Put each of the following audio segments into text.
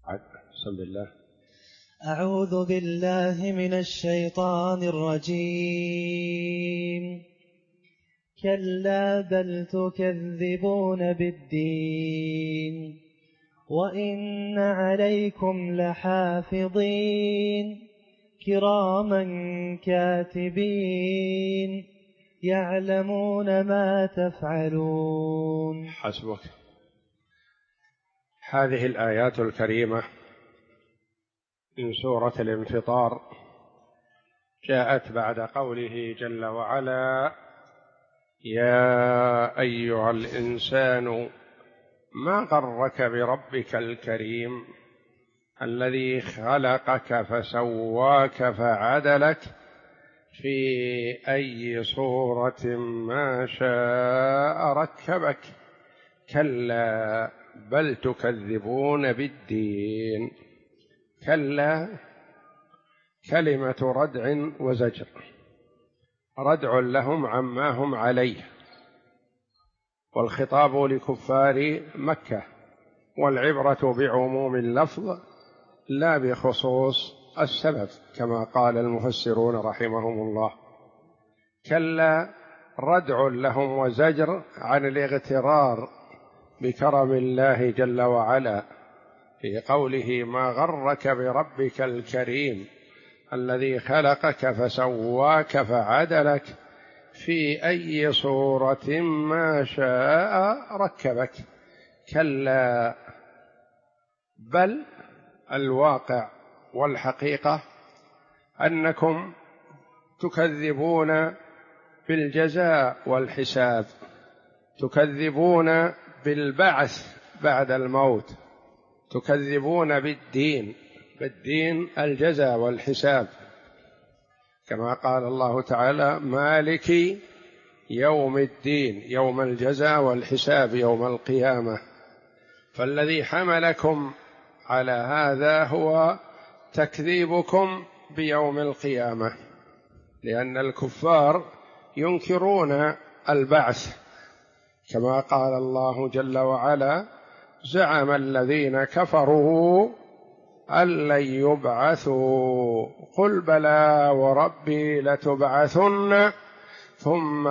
بسم الله. أعوذ بالله من الشيطان الرجيم. كلا بل تكذبون بالدين وإن عليكم لحافظين كراما كاتبين يعلمون ما تفعلون. حسبك. هذه الآيات الكريمة من سورة الانفطار جاءت بعد قوله جل وعلا: يا أيها الإنسان ما غرك بربك الكريم الذي خلقك فسواك فعدلك في أي صورة ما شاء ركبك كلا بل تكذبون بالدين. كلا كلمة ردع وزجر، ردع لهم عما هم عليه، والخطاب لكفار مكة، والعبرة بعموم اللفظ لا بخصوص السبب كما قال المفسرون رحمهم الله. كلا ردع لهم وزجر عن الاغترار بكرم الله جل وعلا في قوله: ما غرك بربك الكريم الذي خلقك فسواك فعدلك في أي صورة ما شاء ركبك. كلا بل الواقع والحقيقة أنكم تكذبون بالجزاء والحساب، تكذبون بالبعث بعد الموت، تكذبون بالدين الجزاء والحساب، كما قال الله تعالى: مالك يوم الدين، يوم الجزاء والحساب، يوم القيامة. فالذي حملكم على هذا هو تكذيبكم بيوم القيامة، لأن الكفار ينكرون البعث، كما قال الله جل وعلا: زعم الذين كفروا أن لن يبعثوا قل بلى وربي لتبعثن ثم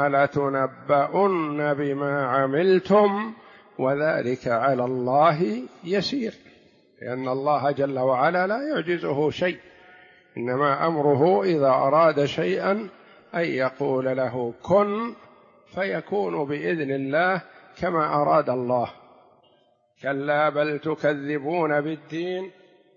لتنبؤن بما عملتم وذلك على الله يسير. لأن الله جل وعلا لا يعجزه شيء، إنما أمره إذا أراد شيئا أن يقول له كن فيكون بإذن الله كما أراد الله. كلا بل تكذبون بالدين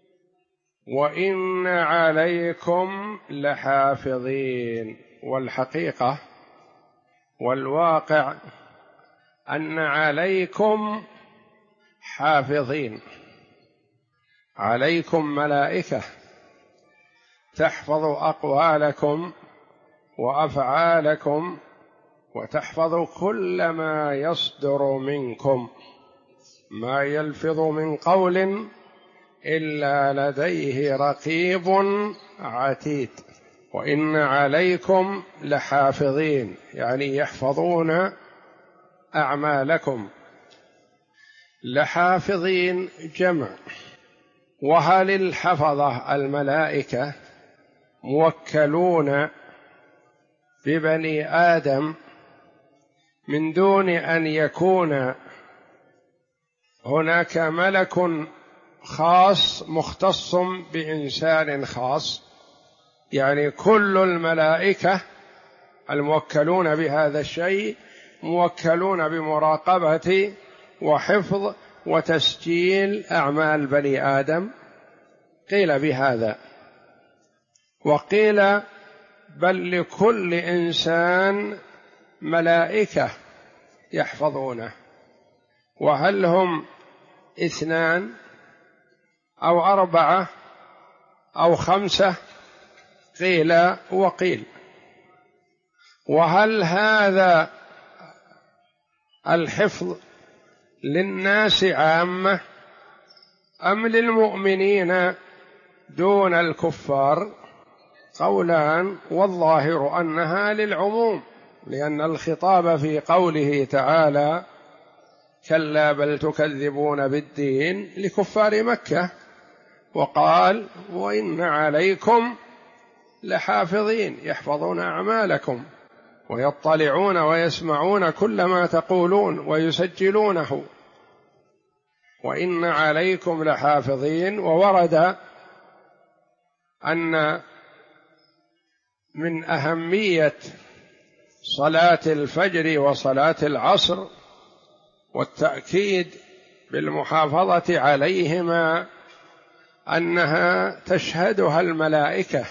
وإن عليكم لحافظين. والحقيقة والواقع أن عليكم حافظين، عليكم ملائكة تحفظ أقوالكم وأفعالكم وتحفظ كل ما يصدر منكم، ما يلفظ من قول إلا لديه رقيب عتيد. وإن عليكم لحافظين يعني يحفظون أعمالكم. لحافظين جمع. وهل الحفظة الملائكة موكلون ببني آدم من دون أن يكون هناك ملك خاص مختص بإنسان خاص؟ يعني كل الملائكة الموكلون بهذا الشيء موكلون بمراقبة وحفظ وتسجيل أعمال بني آدم؟ قيل بهذا، وقيل بل لكل إنسان ملائكة يحفظونه. وهل هم 2 أو 4 أو 5؟ قيل وقيل. وهل هذا الحفظ للناس عامة أم للمؤمنين دون الكفار؟ قولان، والظاهر أنها للعموم، لأن الخطاب في قوله تعالى: كلا بل تكذبون بالدين لكفار مكة، وقال وإن عليكم لحافظين يحفظون أعمالكم ويطلعون ويسمعون كل ما تقولون ويسجلونه، وإن عليكم لحافظين. وورد أن من أهمية صلاة الفجر وصلاة العصر والتأكيد بالمحافظة عليهما أنها تشهدها الملائكة،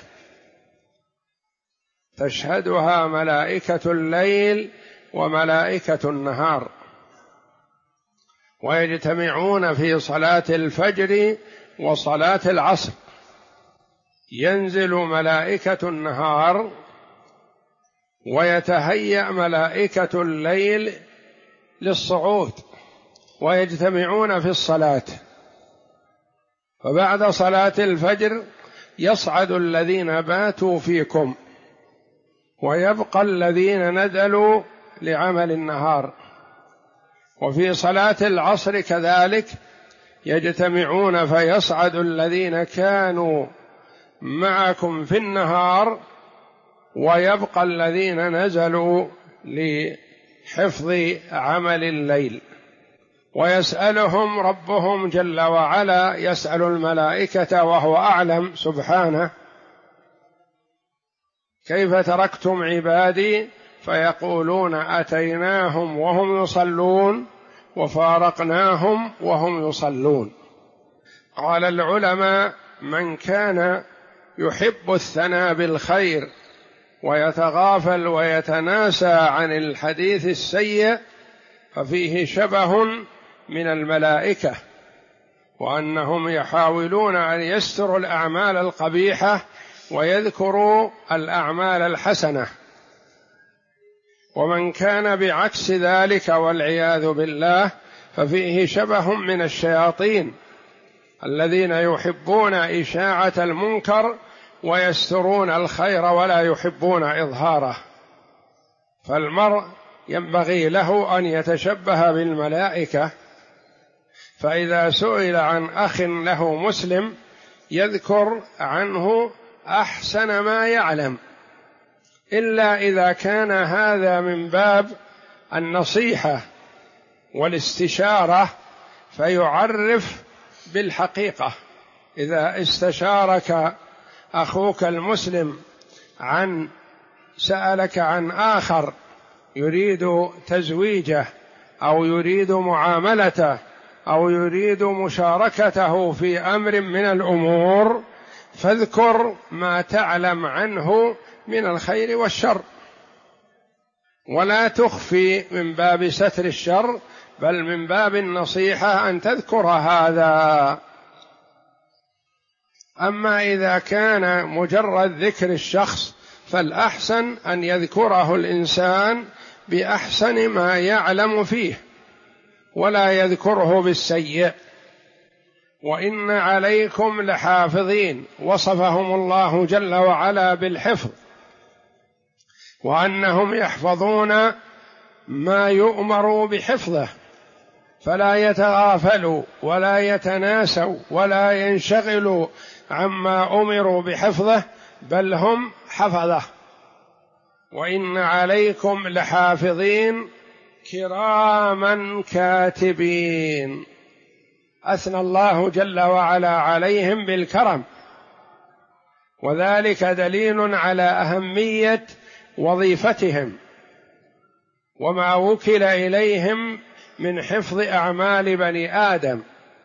تشهدها ملائكة الليل وملائكة النهار، ويجتمعون في صلاة الفجر وصلاة العصر. ينزل ملائكة النهار ويتهيأ ملائكة الليل للصعود ويجتمعون في الصلاة، فبعد صلاة الفجر يصعد الذين باتوا فيكم ويبقى الذين نزلوا لعمل النهار. وفي صلاة العصر كذلك يجتمعون فيصعد الذين كانوا معكم في النهار ويبقى الذين نزلوا لحفظ عمل الليل، ويسألهم ربهم جل وعلا، يسأل الملائكة وهو أعلم سبحانه: كيف تركتم عبادي؟ فيقولون أتيناهم وهم يصلون وفارقناهم وهم يصلون. قال العلماء: من كان يحب الثناء بالخير ويتغافل ويتناسى عن الحديث السيء ففيه شبه من الملائكة، وأنهم يحاولون أن يستروا الأعمال القبيحة ويذكروا الأعمال الحسنة. ومن كان بعكس ذلك والعياذ بالله ففيه شبه من الشياطين الذين يحبون إشاعة المنكر ويسترون الخير ولا يحبون إظهاره. فالمرء ينبغي له أن يتشبه بالملائكة، فإذا سئل عن أخ له مسلم يذكر عنه أحسن ما يعلم، إلا إذا كان هذا من باب النصيحة والاستشارة فيعرف بالحقيقة. إذا استشارك أخوك المسلم سألك عن آخر يريد تزويجه أو يريد معاملته أو يريد مشاركته في أمر من الأمور، فاذكر ما تعلم عنه من الخير والشر، ولا تخفي من باب ستر الشر، بل من باب النصيحة أن تذكر هذا. أما إذا كان مجرد ذكر الشخص فالأحسن أن يذكره الإنسان بأحسن ما يعلم فيه ولا يذكره بالسيء. وإن عليكم لحافظين، وصفهم الله جل وعلا بالحفظ، وأنهم يحفظون ما يؤمر بحفظه، فلا يتغافلوا ولا يتناسوا ولا ينشغلوا عما أمروا بحفظه، بل هم حفظه. وإن عليكم لحافظين كراما كاتبين، أثنى الله جل وعلا عليهم بالكرم، وذلك دليل على أهمية وظيفتهم وما وكل إليهم من حفظ أعمال بني آدم،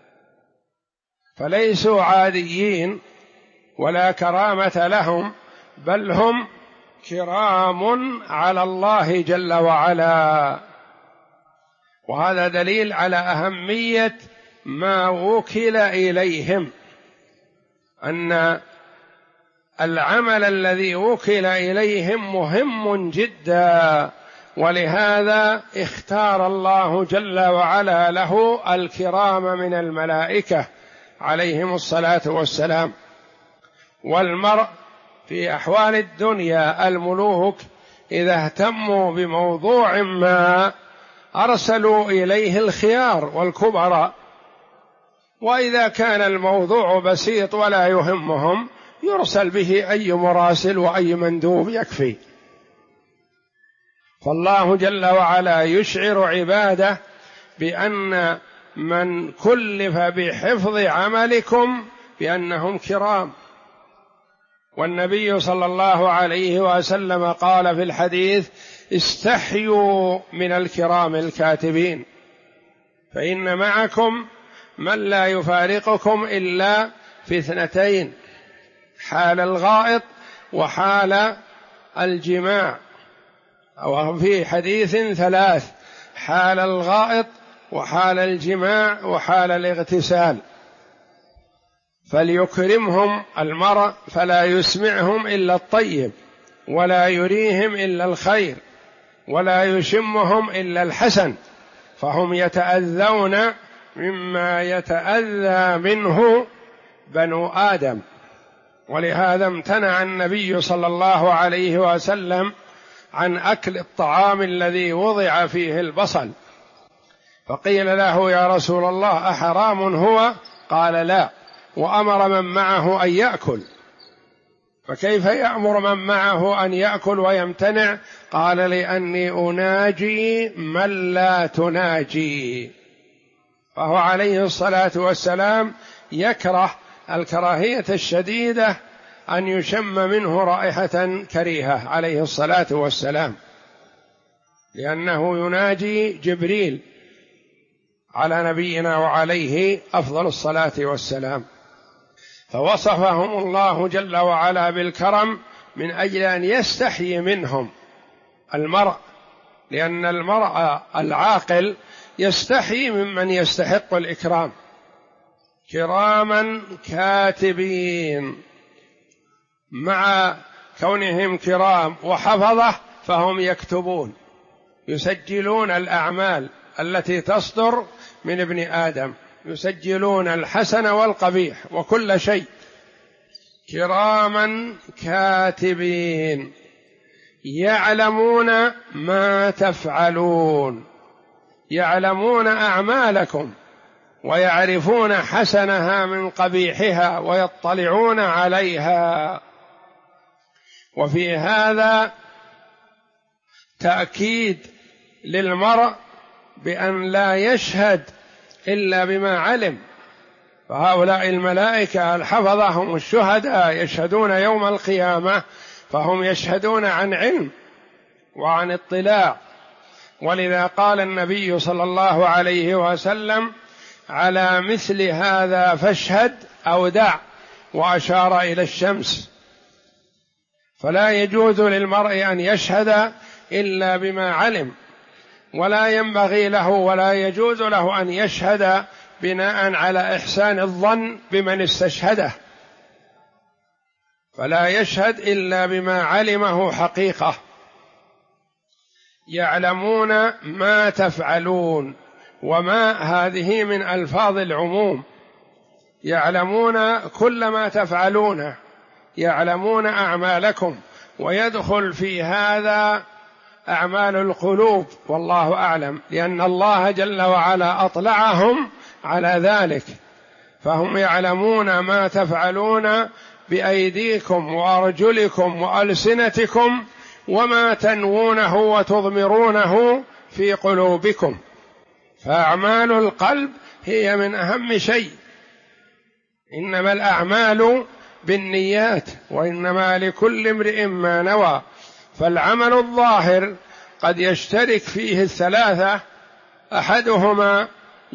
فليسوا عاديين ولا كرامة لهم، بل هم كرام على الله جل وعلا. وهذا دليل على أهمية ما وكل إليهم، أن العمل الذي وكل إليهم مهم جدا، ولهذا اختار الله جل وعلا له الكرام من الملائكة عليهم الصلاة والسلام. والمرء في أحوال الدنيا الملوك إذا اهتموا بموضوع ما أرسلوا إليه الخيار والكبراء، وإذا كان الموضوع بسيط ولا يهمهم يرسل به أي مراسل وأي مندوب يكفي. فالله جل وعلا يشعر عباده بأن من كلف بحفظ عملكم بأنهم كرام. والنبي صلى الله عليه وسلم قال في الحديث: استحيوا من الكرام الكاتبين، فإن معكم من لا يفارقكم إلا في اثنتين: حال الغائط وحال الجماع، أو في حديث ثلاث: حال الغائط وحال الجماع وحال الاغتسال. فليكرمهم المرء فلا يسمعهم إلا الطيب، ولا يريهم إلا الخير، ولا يشمهم إلا الحسن، فهم يتأذون مما يتأذى منه بنو آدم. ولهذا امتنع النبي صلى الله عليه وسلم عن أكل الطعام الذي وضع فيه البصل، فقيل له: يا رسول الله أحرام هو؟ قال: لا، وأمر من معه أن يأكل. فكيف يأمر من معه أن يأكل ويمتنع؟ قال: لأني أناجي من لا تناجي. فهو عليه الصلاة والسلام يكره الكراهية الشديدة أن يشم منه رائحة كريهة عليه الصلاة والسلام، لأنه يناجي جبريل على نبينا وعليه أفضل الصلاة والسلام. فوصفهم الله جل وعلا بالكرم من أجل أن يستحيي منهم المرء، لأن المرء العاقل يستحيي ممن يستحق الإكرام. كراما كاتبين، مع كونهم كرام وحفظة فهم يكتبون، يسجلون الأعمال التي تصدر من ابن آدم، يسجلون الحسن والقبيح وكل شيء. كراما كاتبين يعلمون ما تفعلون، يعلمون أعمالكم ويعرفون حسنها من قبيحها ويطلعون عليها. وفي هذا تأكيد للمرء بأن لا يشهد إلا بما علم. فهؤلاء الملائكة الحفظة هم الشهداء يشهدون يوم القيامة، فهم يشهدون عن علم وعن اطلاع. ولذا قال النبي صلى الله عليه وسلم: على مثل هذا فاشهد أو دع، وأشار إلى الشمس. فلا يجوز للمرء أن يشهد إلا بما علم، ولا ينبغي له ولا يجوز له أن يشهد بناء على إحسان الظن بمن استشهده، فلا يشهد إلا بما علمه حقيقة. يعلمون ما تفعلون، وما هذه من ألفاظ العموم، يعلمون كل ما تفعلونه، يعلمون أعمالكم، ويدخل في هذا أعمال القلوب والله أعلم، لأن الله جل وعلا أطلعهم على ذلك، فهم يعلمون ما تفعلون بأيديكم وأرجلكم وألسنتكم، وما تنوونه وتضمرونه في قلوبكم. فأعمال القلب هي من أهم شيء، إنما الأعمال بالنيات وإنما لكل امرئ ما نوى. فالعمل الظاهر قد يشترك فيه الثلاثة، أحدهم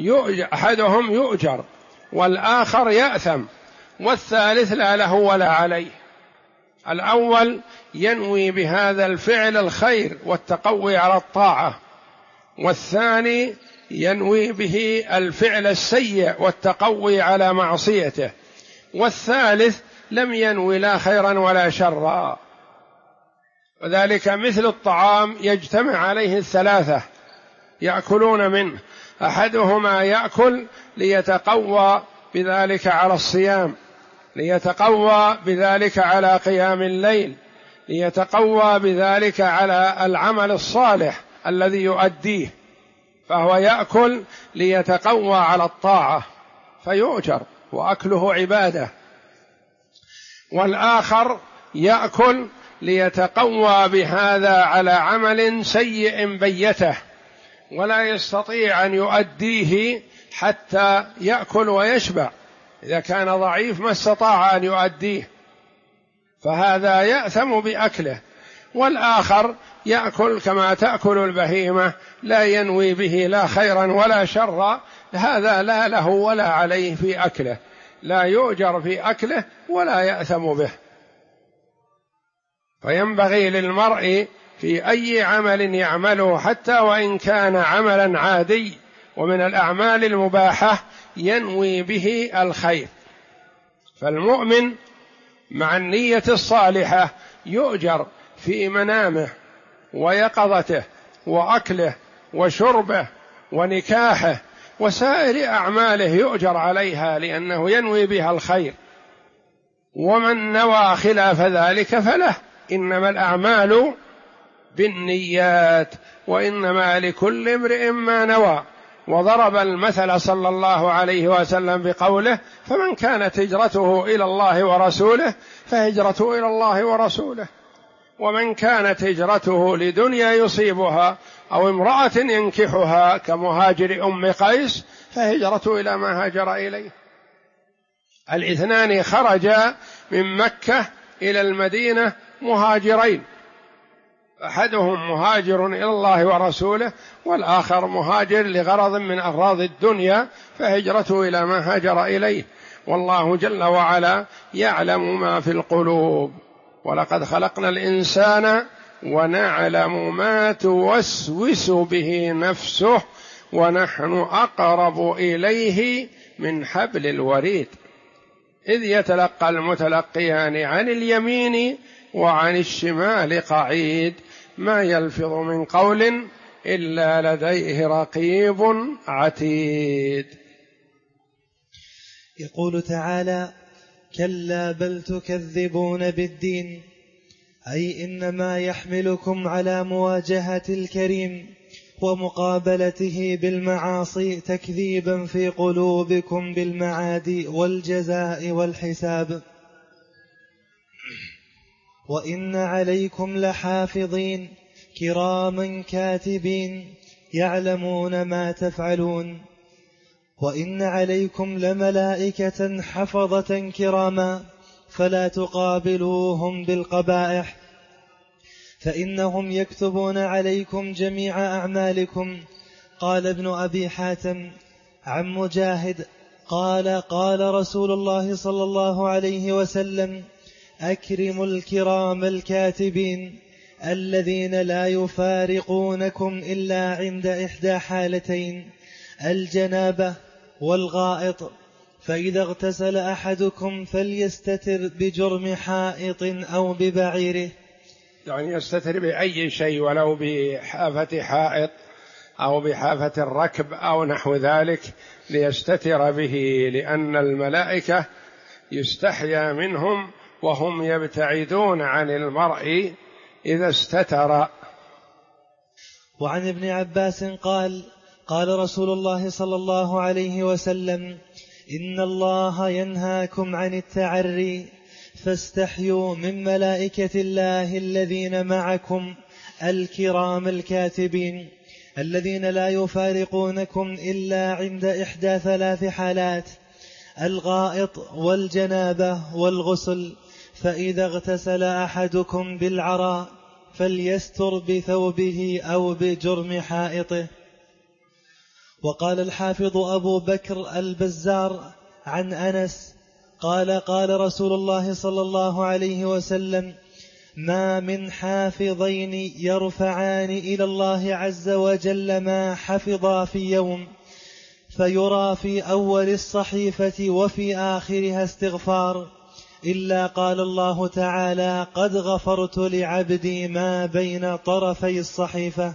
يؤجر، والآخر يأثم، والثالث لا له ولا عليه. الأول ينوي بهذا الفعل الخير والتقوي على الطاعة، والثاني ينوي به الفعل السيء والتقوي على معصيته، والثالث لم ينوي لا خيرا ولا شرا. وذلك مثل الطعام يجتمع عليه الثلاثة يأكلون منه، أحدهما يأكل ليتقوى بذلك على الصيام، ليتقوى بذلك على قيام الليل، ليتقوى بذلك على العمل الصالح الذي يؤديه، فهو يأكل ليتقوى على الطاعة، فيؤجر وأكله عبادة، والآخر يأكل ليتقوى بهذا على عمل سيء بيته ولا يستطيع أن يؤديه حتى يأكل ويشبع، إذا كان ضعيف ما استطاع أن يؤديه فهذا يأثم بأكله. والآخر يأكل كما تأكل البهيمة لا ينوي به لا خيرا ولا شرا، هذا لا له ولا عليه في أكله، لا يؤجر في أكله ولا يأثم به. فينبغي للمرء في أي عمل يعمله حتى وإن كان عملا عادي ومن الأعمال المباحة ينوي به الخير. فالمؤمن مع النية الصالحة يؤجر في منامه ويقظته وأكله وشربه ونكاحه وسائر أعماله يؤجر عليها لأنه ينوي بها الخير. ومن نوى خلاف ذلك فله، إنما الأعمال بالنيات وإنما لكل امرئ ما نوى. وضرب المثل صلى الله عليه وسلم بقوله: فمن كانت هجرته إلى الله ورسوله فهجرته إلى الله ورسوله، ومن كانت هجرته لدنيا يصيبها أو امرأة ينكحها كمهاجر أم قيس فهجرته إلى ما هاجر إليه. الاثنان خرجا من مكة إلى المدينة مهاجرين، أحدهم مهاجر إلى الله ورسوله والآخر مهاجر لغرض من أغراض الدنيا فهجرته إلى ما هاجر إليه. والله جل وعلا يعلم ما في القلوب، ولقد خلقنا الإنسان ونعلم ما توسوس به نفسه ونحن أقرب إليه من حبل الوريد إذ يتلقى المتلقيان عن اليمين وعن الشمال قعيد ما يلفظ من قول إلا لديه رقيب عتيد. يقول تعالى: كلا بل تكذبون بالدين، أي إنما يحملكم على مواجهة الكريم ومقابلته بالمعاصي تكذيبا في قلوبكم بالمعاد والجزاء والحساب. وإن عليكم لحافظين كراما كاتبين يعلمون ما تفعلون. وإن عليكم لملائكة حفظة كراما فلا تقابلوهم بالقبائح فإنهم يكتبون عليكم جميع أعمالكم. قال ابن أبي حاتم عن مجاهد قال رسول الله صلى الله عليه وسلم: أكرموا الكرام الكاتبين الذين لا يفارقونكم إلا عند إحدى حالتين: الجنابة والغائط، فإذا اغتسل أحدكم فليستتر بجرم حائط أو ببعيره، يعني يستتر بأي شيء ولو بحافة حائط أو بحافة الركب أو نحو ذلك ليستتر به، لأن الملائكة يستحيا منهم وهم يبتعدون عن المرء إذا استتر. وعن ابن عباس قال رسول الله صلى الله عليه وسلم: إن الله ينهاكم عن التعري فاستحيوا من ملائكة الله الذين معكم الكرام الكاتبين الذين لا يفارقونكم إلا عند إحدى ثلاث حالات: الغائط والجنابة والغسل، فإذا اغتسل أحدكم بالعراء فليستر بثوبه أو بجرم حائطه. وقال الحافظ أبو بكر البزار عن أنس قال رسول الله صلى الله عليه وسلم: ما من حافظين يرفعان إلى الله عز وجل ما حفظا في يوم فيرى في أول الصحيفة وفي آخرها استغفار إلا قال الله تعالى: قد غفرت لعبدي ما بين طرفي الصحيفة.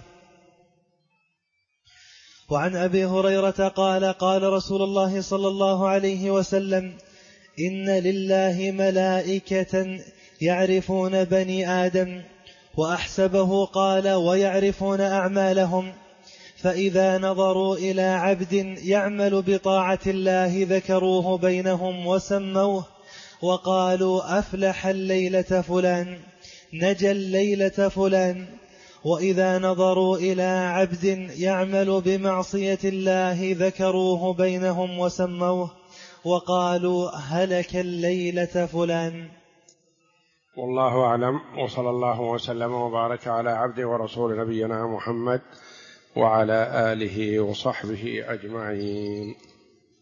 وعن أبي هريرة قال رسول الله صلى الله عليه وسلم: إن لله ملائكة يعرفون بني آدم، وأحسبه قال: ويعرفون أعمالهم، فإذا نظروا إلى عبد يعمل بطاعة الله ذكروه بينهم وسموه وقالوا أفلح الليلة فلان، نجا الليلة فلان. وإذا نظروا إلى عبد يعمل بمعصية الله ذكروه بينهم وسموه وقالوا هلك الليلة فلان. والله أعلم، وصلى الله وسلم وبارك على عبده ورسول نبينا محمد وعلى آله وصحبه أجمعين.